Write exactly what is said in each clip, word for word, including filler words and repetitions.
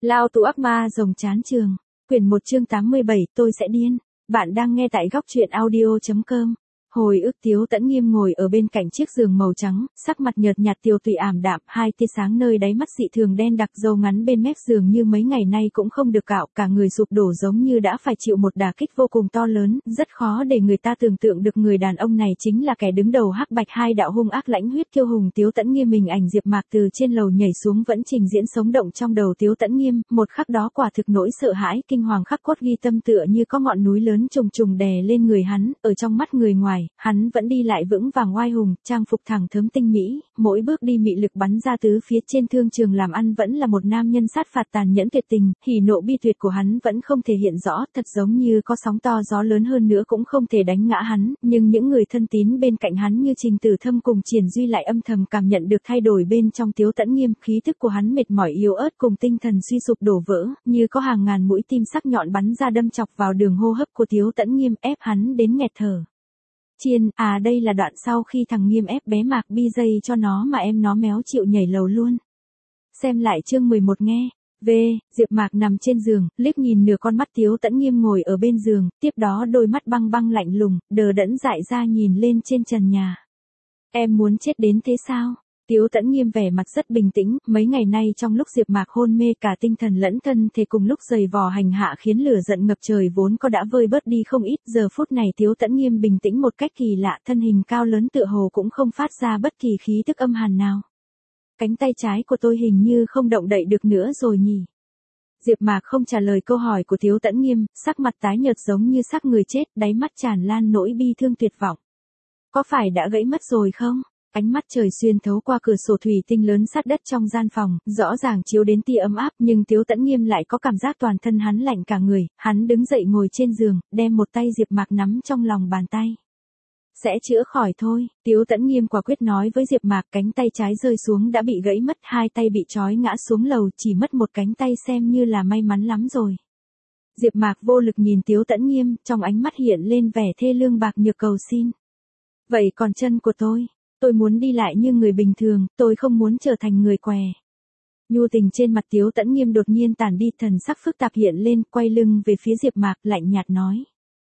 Lao tù ác ma rồng chán trường. Quyển một chương tám mươi bảy, tôi sẽ điên. Bạn đang nghe tại góc truyện audio chấm com. Hồi ức Tiếu Tẫn Nghiêm ngồi ở bên cạnh chiếc giường màu trắng, sắc mặt nhợt nhạt tiều tụy ảm đạm, hai tia sáng nơi đáy mắt dị thường đen đặc, râu ngắn bên mép giường như mấy ngày nay cũng không được cạo, cả người sụp đổ giống như đã phải chịu một đả kích vô cùng to lớn, rất khó để người ta tưởng tượng được người đàn ông này chính là kẻ đứng đầu hắc bạch hai đạo hung ác lãnh huyết kiêu hùng Tiếu Tẫn Nghiêm. Mình ảnh Diệp Mạc từ trên lầu nhảy xuống vẫn trình diễn sống động trong đầu Tiếu Tẫn Nghiêm, một khắc đó quả thực nỗi sợ hãi kinh hoàng khắc cốt ghi tâm tựa như có ngọn núi lớn trùng trùng đè lên người hắn, ở trong mắt người ngoài, hắn vẫn đi lại vững vàng oai hùng, trang phục thẳng thớm tinh mỹ, mỗi bước đi mị lực bắn ra tứ phía. Trên thương trường làm ăn vẫn là một nam nhân sát phạt tàn nhẫn tuyệt tình, hỉ nộ bi tuyệt của hắn vẫn không thể hiện rõ, thật giống như có sóng to gió lớn hơn nữa cũng không thể đánh ngã hắn, nhưng những người thân tín bên cạnh hắn như Trình Tử Thâm cùng Triển Duy lại âm thầm cảm nhận được thay đổi bên trong Tiếu Tẫn Nghiêm, khí tức của hắn mệt mỏi yếu ớt cùng tinh thần suy sụp đổ vỡ, như có hàng ngàn mũi tim sắc nhọn bắn ra đâm chọc vào đường hô hấp của Tiếu Tẫn Nghiêm, ép hắn đến nghẹt thở. Chiên, à đây là đoạn sau khi thằng Nghiêm ép bé Mạc Bi dây cho nó mà em nó méo chịu nhảy lầu luôn. Xem lại chương mười một nghe. V, Diệp Mạc nằm trên giường, liếc nhìn nửa con mắt Tiếu Tẫn Nghiêm ngồi ở bên giường, tiếp đó đôi mắt băng băng lạnh lùng, đờ đẫn dại ra nhìn lên trên trần nhà. Em muốn chết đến thế sao? Tiếu Tẫn Nghiêm vẻ mặt rất bình tĩnh, mấy ngày nay trong lúc Diệp Mạc hôn mê cả tinh thần lẫn thân thể cùng lúc giày vò hành hạ khiến lửa giận ngập trời vốn có đã vơi bớt đi không ít, giờ phút này Tiếu Tẫn Nghiêm bình tĩnh một cách kỳ lạ, thân hình cao lớn tựa hồ cũng không phát ra bất kỳ khí tức âm hàn nào. Cánh tay trái của tôi hình như không động đậy được nữa rồi nhỉ? Diệp Mạc không trả lời câu hỏi của Tiếu Tẫn Nghiêm, sắc mặt tái nhợt giống như xác người chết, đáy mắt tràn lan nỗi bi thương tuyệt vọng. Có phải đã gãy mất rồi không? Ánh mắt trời xuyên thấu qua cửa sổ thủy tinh lớn sát đất trong gian phòng, rõ ràng chiếu đến tia ấm áp, nhưng Tiếu Tẫn Nghiêm lại có cảm giác toàn thân hắn lạnh cả người, hắn đứng dậy ngồi trên giường, đem một tay Diệp Mạc nắm trong lòng bàn tay. Sẽ chữa khỏi thôi, Tiếu Tẫn Nghiêm quả quyết nói với Diệp Mạc, cánh tay trái rơi xuống đã bị gãy mất, hai tay bị trói ngã xuống lầu, chỉ mất một cánh tay xem như là may mắn lắm rồi. Diệp Mạc vô lực nhìn Tiếu Tẫn Nghiêm, trong ánh mắt hiện lên vẻ thê lương bạc nhược cầu xin. Vậy còn chân của tôi? Tôi muốn đi lại như người bình thường, tôi không muốn trở thành người què. Nhu tình trên mặt Tiếu Tẫn Nghiêm đột nhiên tàn đi, thần sắc phức tạp hiện lên, quay lưng về phía Diệp Mạc, lạnh nhạt nói.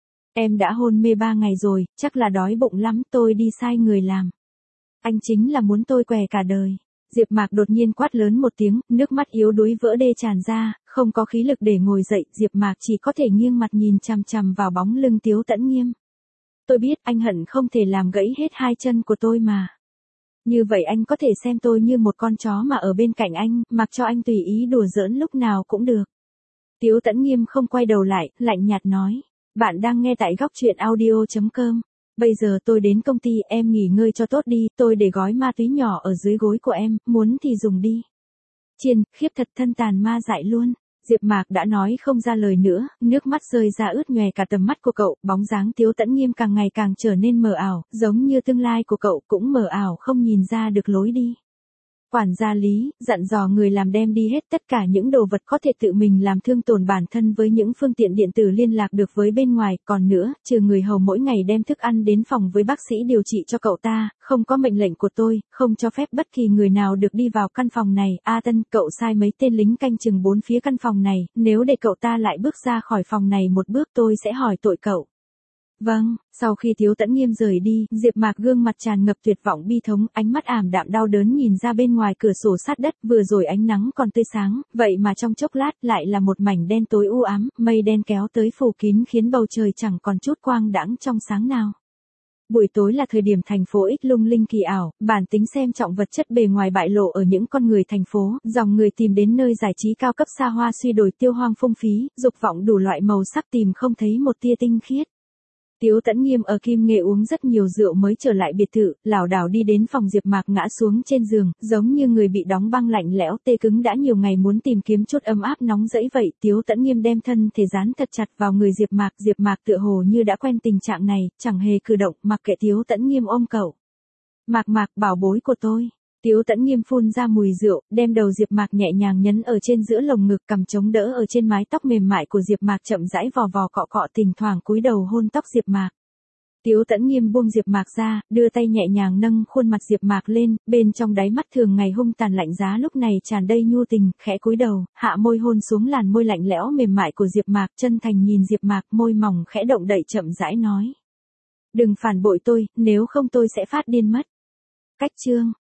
Em đã hôn mê ba ngày rồi, chắc là đói bụng lắm, tôi đi sai người làm. Anh chính là muốn tôi què cả đời. Diệp Mạc đột nhiên quát lớn một tiếng, nước mắt yếu đuối vỡ đê tràn ra, không có khí lực để ngồi dậy, Diệp Mạc chỉ có thể nghiêng mặt nhìn chằm chằm vào bóng lưng Tiếu Tẫn Nghiêm. Tôi biết anh hận không thể làm gãy hết hai chân của tôi mà. Như vậy anh có thể xem tôi như một con chó mà ở bên cạnh anh, mặc cho anh tùy ý đùa giỡn lúc nào cũng được. Tiếu Tẫn Nghiêm không quay đầu lại, lạnh nhạt nói. Bạn đang nghe tại góc truyện audio chấm com. Bây giờ tôi đến công ty, em nghỉ ngơi cho tốt đi, tôi để gói ma túy nhỏ ở dưới gối của em, muốn thì dùng đi. Chiên, khiếp thật, thân tàn ma dại luôn. Diệp Mạc đã nói không ra lời nữa, nước mắt rơi ra ướt nhòe cả tầm mắt của cậu, bóng dáng Tiếu Tẫn Nghiêm càng ngày càng trở nên mờ ảo, giống như tương lai của cậu cũng mờ ảo không nhìn ra được lối đi. Quản gia Lý, dặn dò người làm đem đi hết tất cả những đồ vật có thể tự mình làm thương tổn bản thân với những phương tiện điện tử liên lạc được với bên ngoài, còn nữa, trừ người hầu mỗi ngày đem thức ăn đến phòng với bác sĩ điều trị cho cậu ta, không có mệnh lệnh của tôi, không cho phép bất kỳ người nào được đi vào căn phòng này. A Tân, cậu sai mấy tên lính canh chừng bốn phía căn phòng này, nếu để cậu ta lại bước ra khỏi phòng này một bước tôi sẽ hỏi tội cậu. Vâng, sau khi Tiếu Tẫn Nghiêm rời đi, Diệp Mạc gương mặt tràn ngập tuyệt vọng bi thống, ánh mắt ảm đạm đau đớn nhìn ra bên ngoài cửa sổ sát đất, vừa rồi ánh nắng còn tươi sáng, vậy mà trong chốc lát lại là một mảnh đen tối u ám, mây đen kéo tới phủ kín khiến bầu trời chẳng còn chút quang đãng trong sáng nào. Buổi tối là thời điểm thành phố X lung linh kỳ ảo, bản tính xem trọng vật chất bề ngoài bại lộ ở những con người thành phố, dòng người tìm đến nơi giải trí cao cấp xa hoa suy đồi tiêu hoang phung phí, dục vọng đủ loại màu sắc tìm không thấy một tia tinh khiết. Tiếu Tẫn Nghiêm ở Kim Nghệ uống rất nhiều rượu mới trở lại biệt thự, lảo đảo đi đến phòng Diệp Mạc ngã xuống trên giường, giống như người bị đóng băng lạnh lẽo tê cứng đã nhiều ngày muốn tìm kiếm chút ấm áp nóng rẫy vậy. Tiếu Tẫn Nghiêm đem thân thể dán thật chặt vào người Diệp Mạc, Diệp Mạc tựa hồ như đã quen tình trạng này, chẳng hề cử động, mặc kệ Tiếu Tẫn Nghiêm ôm cậu. Mạc Mạc, bảo bối của tôi. Tiếu Tẫn Nghiêm phun ra mùi rượu, đem đầu Diệp Mạc nhẹ nhàng nhấn ở trên giữa lồng ngực, cầm chống đỡ ở trên mái tóc mềm mại của Diệp Mạc, chậm rãi vò vò cọ cọ, thỉnh thoảng cúi đầu hôn tóc Diệp Mạc. Tiếu Tẫn Nghiêm buông Diệp Mạc ra, đưa tay nhẹ nhàng nâng khuôn mặt Diệp Mạc lên, bên trong đáy mắt thường ngày hung tàn lạnh giá lúc này tràn đầy nhu tình, khẽ cúi đầu, hạ môi hôn xuống làn môi lạnh lẽo mềm mại của Diệp Mạc, chân thành nhìn Diệp Mạc, môi mỏng khẽ động đậy chậm rãi nói: "Đừng phản bội tôi, nếu không tôi sẽ phát điên mất." Cách chương